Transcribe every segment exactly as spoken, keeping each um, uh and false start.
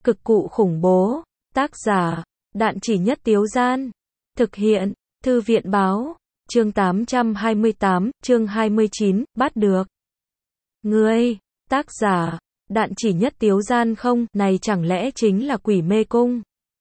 Cực cụ khủng bố. Tác giả, Đạn Chỉ Nhất Tiếu Gian. Thực hiện, Thư viện Báo. Chương tám trăm hai mươi tám, chương hai mươi chín, bắt được. Ngươi, tác giả, Đạn Chỉ Nhất Tiếu Gian không, này chẳng lẽ chính là quỷ mê cung.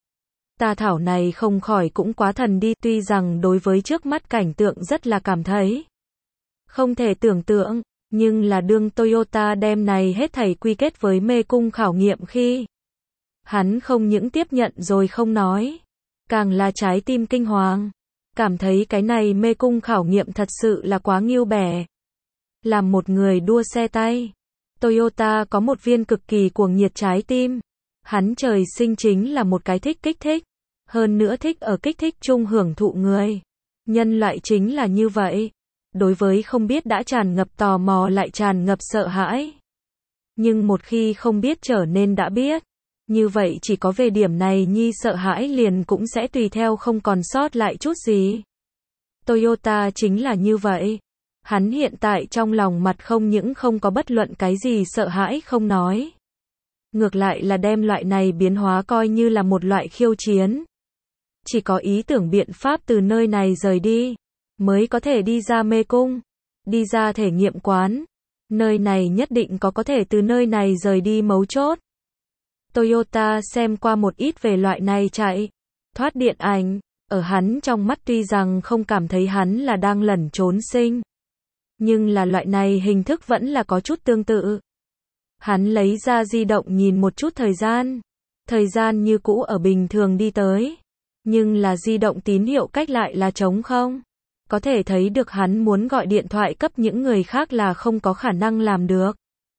Tà thảo này không khỏi cũng quá thần đi, tuy rằng đối với trước mắt cảnh tượng rất là cảm thấy không thể tưởng tượng, nhưng là đương Toyota đem này hết thảy quy kết với mê cung khảo nghiệm khi hắn không những tiếp nhận rồi không nói, càng là trái tim kinh hoàng, cảm thấy cái này mê cung khảo nghiệm thật sự là quá nghiêu bẻ. Làm một người đua xe tay, Toyota có một viên cực kỳ cuồng nhiệt trái tim. Hắn trời sinh chính là một cái thích kích thích, hơn nữa thích ở kích thích chung hưởng thụ người. Nhân loại chính là như vậy, đối với không biết đã tràn ngập tò mò lại tràn ngập sợ hãi. Nhưng một khi không biết trở nên đã biết, như vậy chỉ có về điểm này nhi sợ hãi liền cũng sẽ tùy theo không còn sót lại chút gì. Toyota chính là như vậy. Hắn hiện tại trong lòng mặt không những không có bất luận cái gì sợ hãi không nói. Ngược lại là đem loại này biến hóa coi như là một loại khiêu chiến. Chỉ có ý tưởng biện pháp từ nơi này rời đi, mới có thể đi ra mê cung, đi ra thể nghiệm quán. Nơi này nhất định có có thể từ nơi này rời đi mấu chốt. Toyota xem qua một ít về loại này chạy thoát điện ảnh, ở hắn trong mắt tuy rằng không cảm thấy hắn là đang lẩn trốn sinh, nhưng là loại này hình thức vẫn là có chút tương tự. Hắn lấy ra di động nhìn một chút thời gian. Thời gian như cũ ở bình thường đi tới. Nhưng là di động tín hiệu cách lại là trống không. Có thể thấy được hắn muốn gọi điện thoại cấp những người khác là không có khả năng làm được.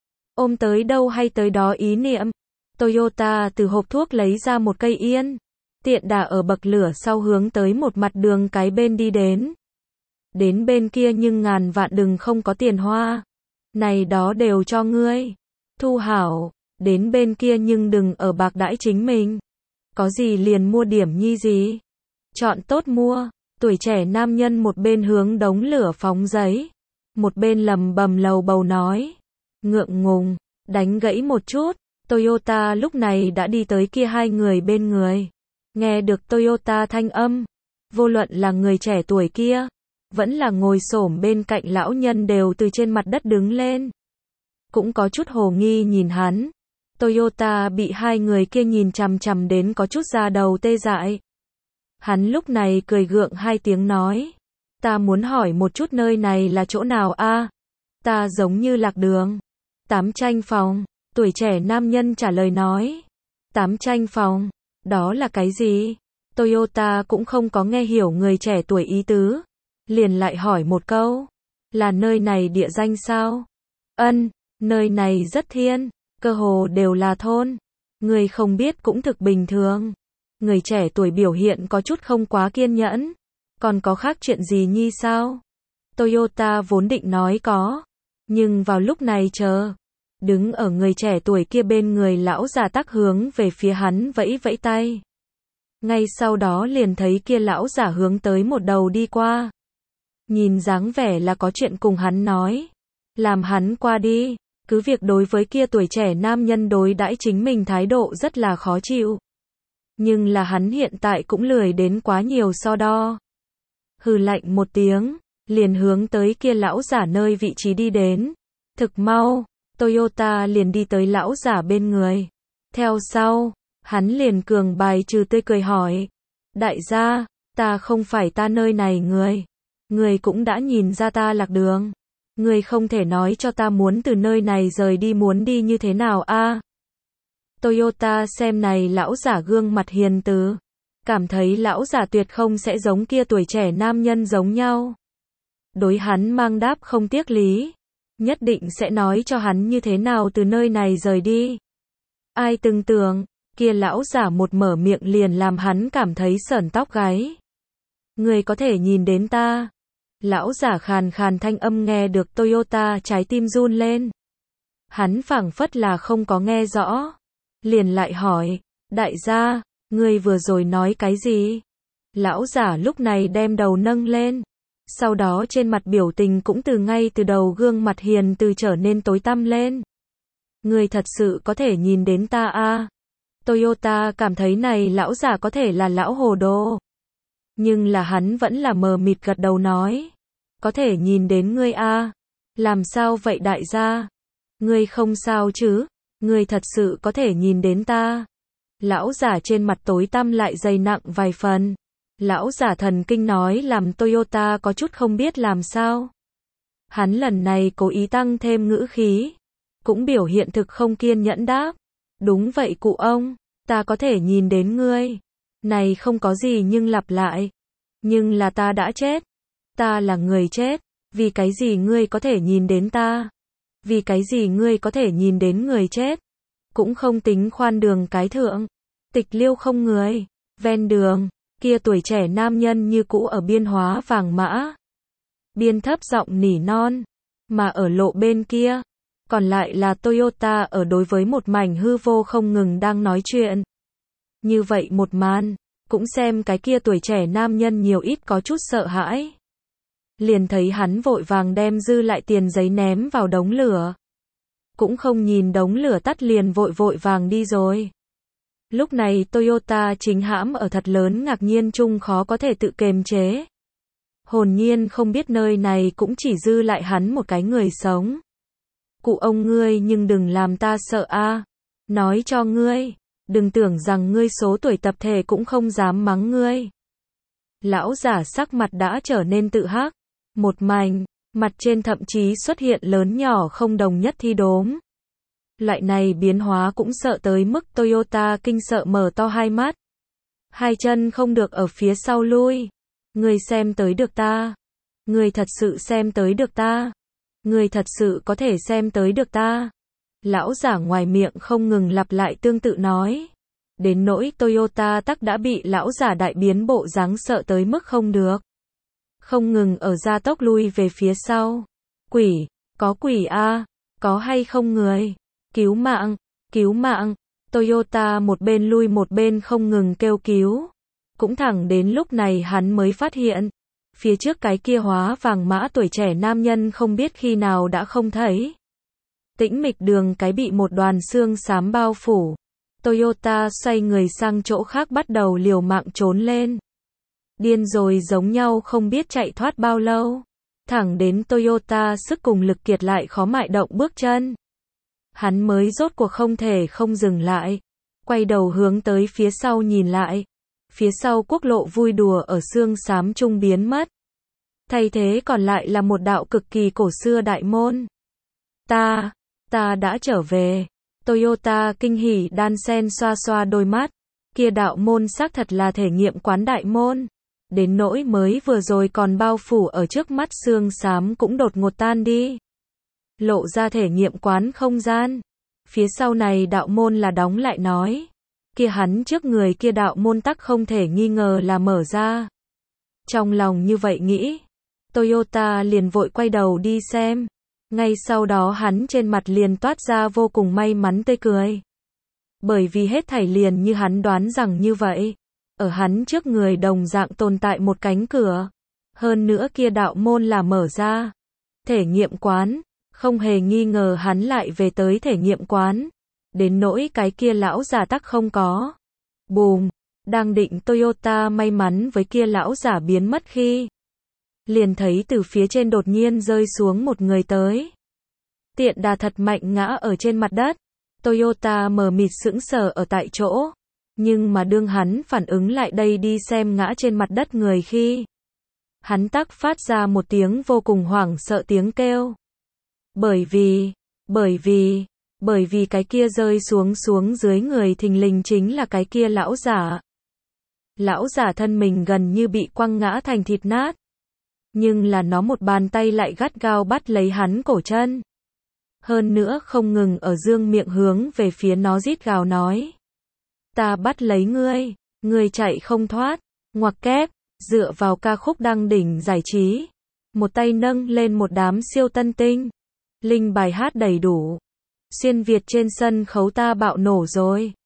Ôm tới đâu hay tới đó ý niệm. Toyota từ hộp thuốc lấy ra một cây yên. Tiện đà ở bậc lửa sau hướng tới một mặt đường cái bên đi đến. Đến bên kia nhưng ngàn vạn đừng không có tiền hoa. Này đó đều cho ngươi. Thu hảo, đến bên kia nhưng đừng ở bạc đãi chính mình. Có gì liền mua điểm nhi gì. Chọn tốt mua. Tuổi trẻ nam nhân một bên hướng đống lửa phóng giấy, một bên lầm bầm lầu bầu nói. Ngượng ngùng, đánh gãy một chút. Toyota lúc này đã đi tới kia hai người bên người. Nghe được Toyota thanh âm, vô luận là người trẻ tuổi kia, vẫn là ngồi xổm bên cạnh lão nhân đều từ trên mặt đất đứng lên. Cũng có chút hồ nghi nhìn hắn. Toyota bị hai người kia nhìn chằm chằm đến có chút da đầu tê dại. Hắn lúc này cười gượng hai tiếng nói. Ta muốn hỏi một chút nơi này là chỗ nào a? Ta giống như lạc đường. Tám tranh phòng. Tuổi trẻ nam nhân trả lời nói. Tám tranh phòng. Đó là cái gì? Toyota cũng không có nghe hiểu người trẻ tuổi ý tứ. Liền lại hỏi một câu. Là nơi này địa danh sao? Ân. Nơi này rất thiên, cơ hồ đều là thôn. Người không biết cũng thực bình thường. Người trẻ tuổi biểu hiện có chút không quá kiên nhẫn. Còn có khác chuyện gì nhi sao? Toyota vốn định nói có. Nhưng vào lúc này chờ. Đứng ở người trẻ tuổi kia bên người lão già tắc hướng về phía hắn vẫy vẫy tay. Ngay sau đó liền thấy kia lão giả hướng tới một đầu đi qua. Nhìn dáng vẻ là có chuyện cùng hắn nói. Làm hắn qua đi. Cứ việc đối với kia tuổi trẻ nam nhân đối đãi chính mình thái độ rất là khó chịu. Nhưng là hắn hiện tại cũng lười đến quá nhiều so đo. Hừ lạnh một tiếng, liền hướng tới kia lão giả nơi vị trí đi đến. Thực mau, Toyota liền đi tới lão giả bên người. Theo sau, hắn liền cường bài trừ tươi cười hỏi. Đại gia, ta không phải ta nơi này người. Người cũng đã nhìn ra ta lạc đường. Người không thể nói cho ta muốn từ nơi này rời đi muốn đi như thế nào a? À? Toyota xem này lão giả gương mặt hiền từ. Cảm thấy lão giả tuyệt không sẽ giống kia tuổi trẻ nam nhân giống nhau. Đối hắn mang đáp không tiếc lý. Nhất định sẽ nói cho hắn như thế nào từ nơi này rời đi. Ai từng tưởng, kia lão giả một mở miệng liền làm hắn cảm thấy sởn tóc gáy. Người có thể nhìn đến ta. Lão giả khàn khàn thanh âm nghe được Toyota trái tim run lên. Hắn phảng phất là không có nghe rõ. Liền lại hỏi, đại gia, ngươi vừa rồi nói cái gì? Lão giả lúc này đem đầu nâng lên. Sau đó trên mặt biểu tình cũng từ ngay từ đầu gương mặt hiền từ trở nên tối tăm lên. Ngươi thật sự có thể nhìn đến ta a? Toyota cảm thấy này lão giả có thể là lão hồ đồ. Nhưng là hắn vẫn là mờ mịt gật đầu nói. Có thể nhìn đến ngươi a. Làm sao vậy đại gia? Ngươi không sao chứ? Ngươi thật sự có thể nhìn đến ta. Lão giả trên mặt tối tăm lại dày nặng vài phần. Lão giả thần kinh nói làm Toyota có chút không biết làm sao. Hắn lần này cố ý tăng thêm ngữ khí. Cũng biểu hiện thực không kiên nhẫn đáp. Đúng vậy cụ ông, ta có thể nhìn đến ngươi. Này không có gì nhưng lặp lại. Nhưng là ta đã chết. Ta là người chết. Vì cái gì ngươi có thể nhìn đến ta? Vì cái gì ngươi có thể nhìn đến người chết? Cũng không tính khoan đường cái thượng. Tịch liêu không người. Ven đường, kia tuổi trẻ nam nhân như cũ ở biên hóa vàng mã. Biên thấp giọng nỉ non. Mà ở lộ bên kia, còn lại là Toyota ở đối với một mảnh hư vô không ngừng đang nói chuyện. Như vậy một màn, cũng xem cái kia tuổi trẻ nam nhân nhiều ít có chút sợ hãi. Liền thấy hắn vội vàng đem dư lại tiền giấy ném vào đống lửa. Cũng không nhìn đống lửa tắt liền vội vội vàng đi rồi. Lúc này Toyota chính hãm ở thật lớn ngạc nhiên chung khó có thể tự kiềm chế. Hồn nhiên không biết nơi này cũng chỉ dư lại hắn một cái người sống. Cụ ông ngươi nhưng đừng làm ta sợ a. Nói cho ngươi, đừng tưởng rằng ngươi số tuổi tập thể cũng không dám mắng ngươi. Lão giả sắc mặt đã trở nên tự hắc. Một mảnh, mặt trên thậm chí xuất hiện lớn nhỏ không đồng nhất thi đốm. Loại này biến hóa cũng sợ tới mức Toyota kinh sợ mở to hai mắt. Hai chân không được ở phía sau lui. Ngươi xem tới được ta. Ngươi thật sự xem tới được ta. Ngươi thật sự có thể xem tới được ta. Lão giả ngoài miệng không ngừng lặp lại tương tự nói. Đến nỗi Toyota tắc đã bị lão giả đại biến bộ dáng sợ tới mức không được. Không ngừng ở gia tốc lui về phía sau. Quỷ, có quỷ a, có hay không người? Cứu mạng, cứu mạng. Toyota một bên lui một bên không ngừng kêu cứu. Cũng thẳng đến lúc này hắn mới phát hiện. Phía trước cái kia hóa vàng mã tuổi trẻ nam nhân không biết khi nào đã không thấy. Tĩnh mịch đường cái bị một đoàn xương xám bao phủ. Toyota xoay người sang chỗ khác bắt đầu liều mạng trốn lên. Điên rồi giống nhau không biết chạy thoát bao lâu. Thẳng đến Toyota sức cùng lực kiệt lại khó mại động bước chân. Hắn mới rốt cuộc không thể không dừng lại. Quay đầu hướng tới phía sau nhìn lại. Phía sau quốc lộ vui đùa ở xương xám trung biến mất. Thay thế còn lại là một đạo cực kỳ cổ xưa đại môn. Ta, ta đã trở về. Toyota kinh hỉ đan sen xoa xoa đôi mắt. Kia đạo môn xác thật là thể nghiệm quán đại môn. Đến nỗi mới vừa rồi còn bao phủ ở trước mắt xương xám cũng đột ngột tan đi. Lộ ra thể nghiệm quán không gian. Phía sau này đạo môn là đóng lại nói. Kia hắn trước người kia đạo môn tắc không thể nghi ngờ là mở ra. Trong lòng như vậy nghĩ. Toyota liền vội quay đầu đi xem. Ngay sau đó hắn trên mặt liền toát ra vô cùng may mắn tươi cười. Bởi vì hết thảy liền như hắn đoán rằng như vậy. Ở hắn trước người đồng dạng tồn tại một cánh cửa. Hơn nữa kia đạo môn là mở ra. Thể nghiệm quán. Không hề nghi ngờ hắn lại về tới thể nghiệm quán. Đến nỗi cái kia lão giả tắc không có. Bùm. Đang định Toyota may mắn với kia lão giả biến mất khi. Liền thấy từ phía trên đột nhiên rơi xuống một người tới. Tiện đà thật mạnh ngã ở trên mặt đất. Toyota mờ mịt sững sờ ở tại chỗ. Nhưng mà đương hắn phản ứng lại đây đi xem ngã trên mặt đất người khi. Hắn tắc phát ra một tiếng vô cùng hoảng sợ tiếng kêu. Bởi vì, bởi vì, bởi vì cái kia rơi xuống xuống dưới người thình lình chính là cái kia lão giả. Lão giả thân mình gần như bị quăng ngã thành thịt nát. Nhưng là nó một bàn tay lại gắt gao bắt lấy hắn cổ chân. Hơn nữa không ngừng ở dương miệng hướng về phía nó rít gào nói. Ta bắt lấy ngươi, ngươi chạy không thoát, ngoặc kép, dựa vào ca khúc đăng đỉnh giải trí. Một tay nâng lên một đám siêu tân tinh. Linh bài hát đầy đủ. Xuyên Việt trên sân khấu ta bạo nổ rồi.